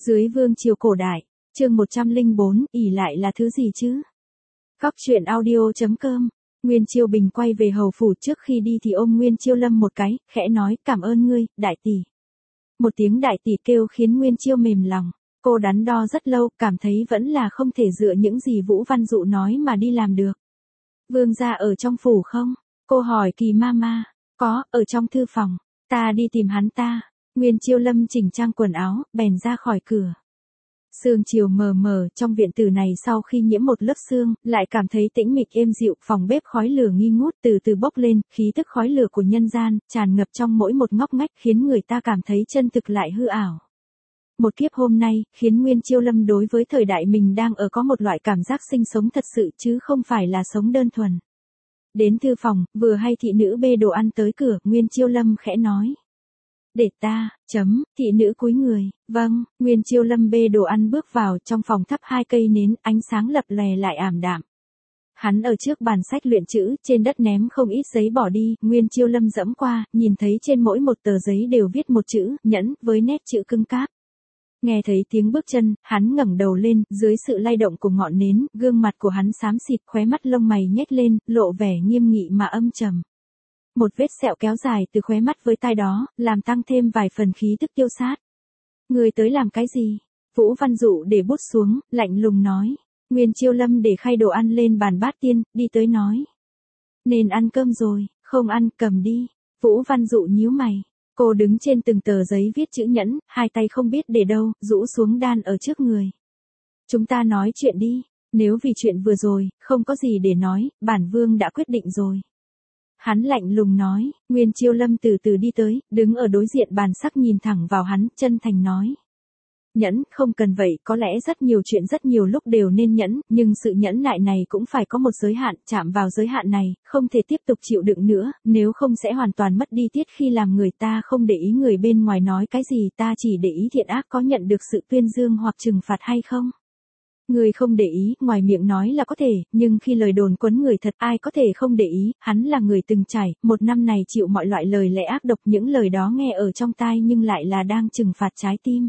Dưới vương triều cổ đại, chương 104, ỷ lại là thứ gì chứ? Góc truyện audio.com. Nguyên Chiêu Bình quay về hầu phủ, trước khi đi thì ôm Nguyên Chiêu Lâm một cái, khẽ nói, cảm ơn ngươi, đại tỷ. Một tiếng đại tỷ kêu khiến Nguyên Chiêu mềm lòng. Cô đắn đo rất lâu, cảm thấy vẫn là không thể dựa những gì Vũ Văn Dụ nói mà đi làm được. Vương gia ở trong phủ không? Cô hỏi Kỳ Mama. Có, ở trong thư phòng. Ta đi tìm hắn ta. Nguyên Chiêu Lâm chỉnh trang quần áo, bèn ra khỏi cửa. Sương chiều mờ mờ, trong viện tử này sau khi nhiễm một lớp sương, lại cảm thấy tĩnh mịch êm dịu, phòng bếp khói lửa nghi ngút từ từ bốc lên, khí tức khói lửa của nhân gian, tràn ngập trong mỗi một ngóc ngách khiến người ta cảm thấy chân thực lại hư ảo. Một kiếp hôm nay, khiến Nguyên Chiêu Lâm đối với thời đại mình đang ở có một loại cảm giác sinh sống thật sự chứ không phải là sống đơn thuần. Đến thư phòng, vừa hay thị nữ bê đồ ăn tới cửa, Nguyên Chiêu Lâm khẽ nói. Để ta, thị nữ cúi người, vâng, Nguyên Chiêu Lâm bê đồ ăn bước vào, trong phòng thắp 2 cây nến, ánh sáng lập lè lại ảm đạm. Hắn ở trước bàn sách luyện chữ, trên đất ném không ít giấy bỏ đi, Nguyên Chiêu Lâm dẫm qua, nhìn thấy trên mỗi một tờ giấy đều viết một chữ, nhẫn, với nét chữ cứng cáp. Nghe thấy tiếng bước chân, hắn ngẩng đầu lên, dưới sự lay động của ngọn nến, gương mặt của hắn xám xịt, khóe mắt lông mày nhếch lên, lộ vẻ nghiêm nghị mà âm trầm. Một vết sẹo kéo dài từ khóe mắt với tai đó, làm tăng thêm vài phần khí tức tiêu sát. Người tới làm cái gì? Vũ Văn Dụ để bút xuống, lạnh lùng nói. Nguyên Chiêu Lâm để khay đồ ăn lên bàn bát tiên, đi tới nói. Nên ăn cơm rồi, không ăn, cầm đi. Vũ Văn Dụ nhíu mày. Cô đứng trên từng tờ giấy viết chữ nhẫn, 2 tay không biết để đâu, rũ xuống đan ở trước người. Chúng ta nói chuyện đi, nếu vì chuyện vừa rồi, không có gì để nói, bản vương đã quyết định rồi. Hắn lạnh lùng nói, Nguyên Chiêu Lâm từ từ đi tới, đứng ở đối diện bàn sắc nhìn thẳng vào hắn, chân thành nói. Nhẫn, không cần vậy, có lẽ rất nhiều chuyện rất nhiều lúc đều nên nhẫn, nhưng sự nhẫn nại này cũng phải có một giới hạn, chạm vào giới hạn này, không thể tiếp tục chịu đựng nữa, nếu không sẽ hoàn toàn mất đi tiết khi làm người ta không để ý người bên ngoài nói cái gì, ta chỉ để ý thiện ác có nhận được sự tuyên dương hoặc trừng phạt hay không. Người không để ý, ngoài miệng nói là có thể, nhưng khi lời đồn quấn người thật ai có thể không để ý, hắn là người từng trải, 1 năm này chịu mọi loại lời lẽ ác độc, những lời đó nghe ở trong tai nhưng lại là đang trừng phạt trái tim.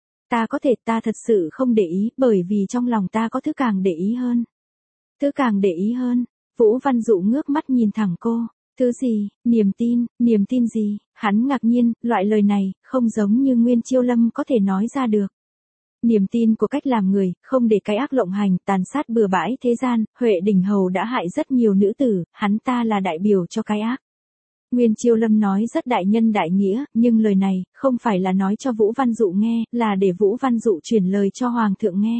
Ta có thể, ta thật sự không để ý, bởi vì trong lòng ta có thứ càng để ý hơn. Thứ càng để ý hơn, Vũ Văn Dụ ngước mắt nhìn thẳng cô. Thứ gì, niềm tin gì, hắn ngạc nhiên, loại lời này, không giống như Nguyên Chiêu Lâm có thể nói ra được. Niềm tin của cách làm người, không để cái ác lộng hành, tàn sát bừa bãi thế gian, Huệ Đình Hầu đã hại rất nhiều nữ tử, hắn ta là đại biểu cho cái ác. Nguyên Chiêu Lâm nói rất đại nhân đại nghĩa, nhưng lời này, không phải là nói cho Vũ Văn Dụ nghe, là để Vũ Văn Dụ truyền lời cho Hoàng thượng nghe.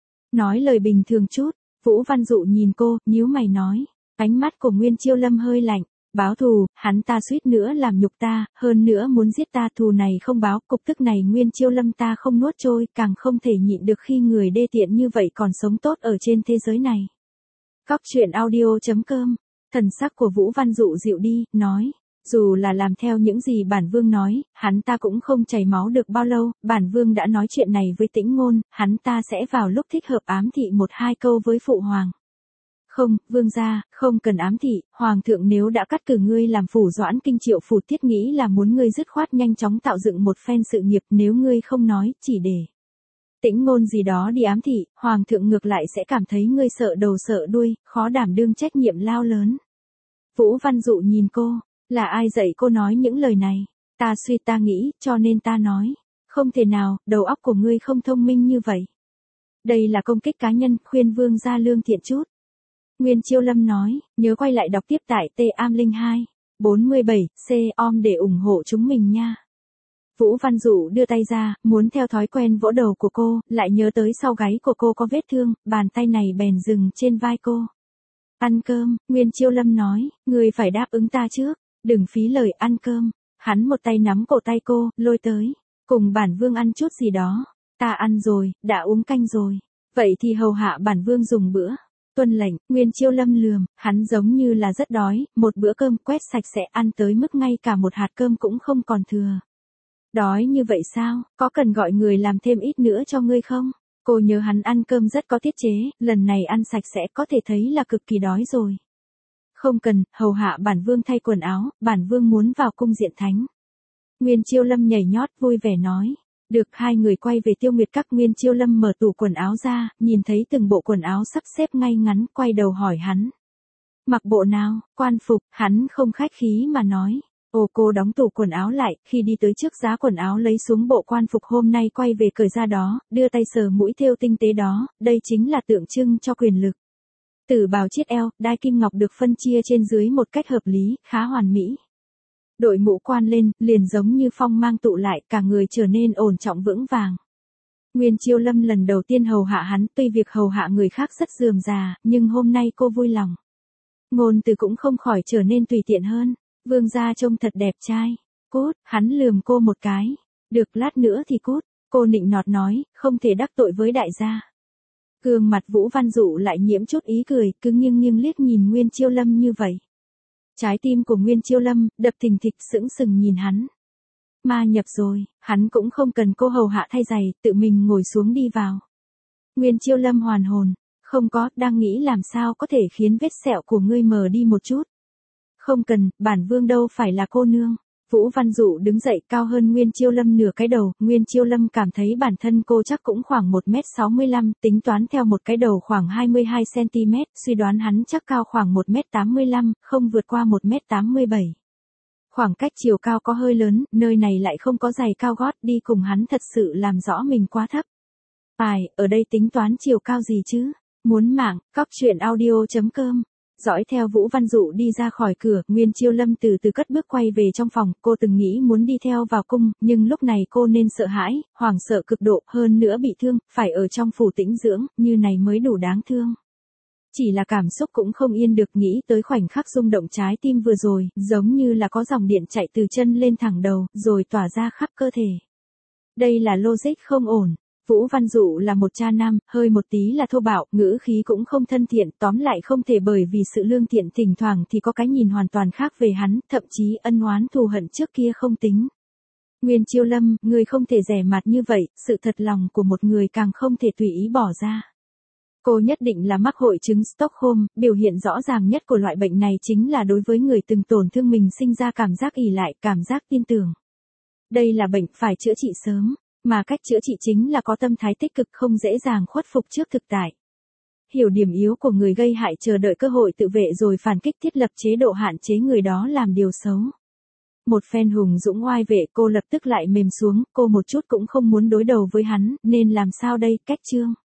Nói lời bình thường chút, Vũ Văn Dụ nhìn cô, nhíu mày nói, ánh mắt của Nguyên Chiêu Lâm hơi lạnh. Báo thù, hắn ta suýt nữa làm nhục ta, hơn nữa muốn giết ta, thù này không báo, cục tức này Nguyên Chiêu Lâm ta không nuốt trôi, càng không thể nhịn được khi người đê tiện như vậy còn sống tốt ở trên thế giới này. Góc truyện audio.com. Thần sắc của Vũ Văn Dụ dịu đi, nói, dù là làm theo những gì bản vương nói, hắn ta cũng không chảy máu được bao lâu, bản vương đã nói chuyện này với Tĩnh Ngôn, hắn ta sẽ vào lúc thích hợp ám thị 1-2 câu với phụ hoàng. Không, vương gia, không cần ám thị, hoàng thượng nếu đã cắt cử ngươi làm phủ doãn kinh Triệu Phủ Thiết nghĩ là muốn ngươi dứt khoát nhanh chóng tạo dựng một phen sự nghiệp, nếu ngươi không nói, chỉ để Tĩnh Ngôn gì đó đi ám thị, hoàng thượng ngược lại sẽ cảm thấy ngươi sợ đầu sợ đuôi, khó đảm đương trách nhiệm lao lớn. Vũ Văn Dụ nhìn cô, là ai dạy cô nói những lời này? Ta suy ta nghĩ, cho nên ta nói. Không thể nào, đầu óc của ngươi không thông minh như vậy. Đây là công kích cá nhân, khuyên vương gia lương thiện chút. Nguyên Chiêu Lâm nói, nhớ quay lại đọc tiếp tại T-Am02, 47, C-Om để ủng hộ chúng mình nha. Vũ Văn Dụ đưa tay ra, muốn theo thói quen vỗ đầu của cô, lại nhớ tới sau gáy của cô có vết thương, bàn tay này bèn dừng trên vai cô. Ăn cơm, Nguyên Chiêu Lâm nói, người phải đáp ứng ta trước, đừng phí lời ăn cơm. Hắn một tay nắm cổ tay cô, lôi tới, cùng bản vương ăn chút gì đó. Ta ăn rồi, đã uống canh rồi. Vậy thì hầu hạ bản vương dùng bữa. Tuân lệnh, Nguyên Chiêu Lâm lườm, hắn giống như là rất đói, một bữa cơm quét sạch sẽ ăn tới mức ngay cả một hạt cơm cũng không còn thừa. Đói như vậy sao, có cần gọi người làm thêm ít nữa cho ngươi không? Cô nhớ hắn ăn cơm rất có tiết chế, lần này ăn sạch sẽ có thể thấy là cực kỳ đói rồi. Không cần, hầu hạ bản vương thay quần áo, bản vương muốn vào cung diện thánh. Nguyên Chiêu Lâm nhảy nhót vui vẻ nói. Được, hai người quay về Tiêu Nguyệt Các. Nguyên Chiêu Lâm mở tủ quần áo ra, nhìn thấy từng bộ quần áo sắp xếp ngay ngắn, quay đầu hỏi hắn. Mặc bộ nào? Quan phục. Hắn không khách khí mà nói. Ồ, cô đóng tủ quần áo lại, khi đi tới trước giá quần áo lấy xuống bộ quan phục hôm nay quay về cởi ra đó, đưa tay sờ mũi thêu tinh tế đó, đây chính là tượng trưng cho quyền lực. Tử bào chiết eo, đai kim ngọc được phân chia trên dưới một cách hợp lý, khá hoàn mỹ. Đội mũ quan lên, liền giống như phong mang tụ lại, cả người trở nên ổn trọng vững vàng. Nguyên Chiêu Lâm lần đầu tiên hầu hạ hắn, tuy việc hầu hạ người khác rất rườm rà, nhưng hôm nay cô vui lòng. Ngôn từ cũng không khỏi trở nên tùy tiện hơn. Vương gia trông thật đẹp trai. Cút, hắn lườm cô một cái. Được, lát nữa thì cút. Cô nịnh nọt nói, không thể đắc tội với đại gia. Gương mặt Vũ Văn Dụ lại nhiễm chút ý cười, cứ nghiêng nghiêng liếc nhìn Nguyên Chiêu Lâm như vậy. Trái tim của Nguyên Chiêu Lâm đập thình thịch, sững sừng nhìn hắn. Ma nhập rồi, hắn cũng không cần cô hầu hạ thay giày, tự mình ngồi xuống đi vào. Nguyên Chiêu Lâm hoàn hồn, không có, đang nghĩ làm sao có thể khiến vết sẹo của ngươi mờ đi một chút. Không cần, bản vương đâu phải là cô nương. Vũ Văn Dụ đứng dậy, cao hơn Nguyên Chiêu Lâm nửa cái đầu. Nguyên Chiêu Lâm cảm thấy bản thân cô chắc cũng khoảng 1m65, tính toán theo một cái đầu khoảng 22cm, suy đoán hắn chắc cao khoảng 1m85, không vượt qua 1m87. Khoảng cách chiều cao có hơi lớn, nơi này lại không có giày cao gót, đi cùng hắn thật sự làm rõ mình quá thấp. Ở đây tính toán chiều cao gì chứ? Muốn mạng, cóc truyện audio.com. Dõi theo Vũ Văn Dụ đi ra khỏi cửa, Nguyên Chiêu Lâm từ từ cất bước quay về trong phòng. Cô từng nghĩ muốn đi theo vào cung, nhưng lúc này cô nên sợ hãi, hoảng sợ cực độ, hơn nữa bị thương, phải ở trong phủ tĩnh dưỡng, như này mới đủ đáng thương. Chỉ là cảm xúc cũng không yên được, nghĩ tới khoảnh khắc rung động trái tim vừa rồi, giống như là có dòng điện chạy từ chân lên thẳng đầu, rồi tỏa ra khắp cơ thể. Đây là logic không ổn. Vũ Văn Dụ là một cha nam, hơi một tí là thô bạo, ngữ khí cũng không thân thiện, tóm lại không thể bởi vì sự lương thiện thỉnh thoảng thì có cái nhìn hoàn toàn khác về hắn, thậm chí ân oán thù hận trước kia không tính. Nguyên Chiêu Lâm, người không thể rẻ mạt như vậy, sự thật lòng của một người càng không thể tùy ý bỏ ra. Cô nhất định là mắc hội chứng Stockholm, biểu hiện rõ ràng nhất của loại bệnh này chính là đối với người từng tổn thương mình sinh ra cảm giác ỷ lại, cảm giác tin tưởng. Đây là bệnh phải chữa trị sớm. Mà cách chữa trị chính là có tâm thái tích cực, không dễ dàng khuất phục trước thực tại. Hiểu điểm yếu của người gây hại, chờ đợi cơ hội tự vệ rồi phản kích, thiết lập chế độ hạn chế người đó làm điều xấu. Một phen hùng dũng oai vệ, cô lập tức lại mềm xuống, cô một chút cũng không muốn đối đầu với hắn, nên làm sao đây, cách chương.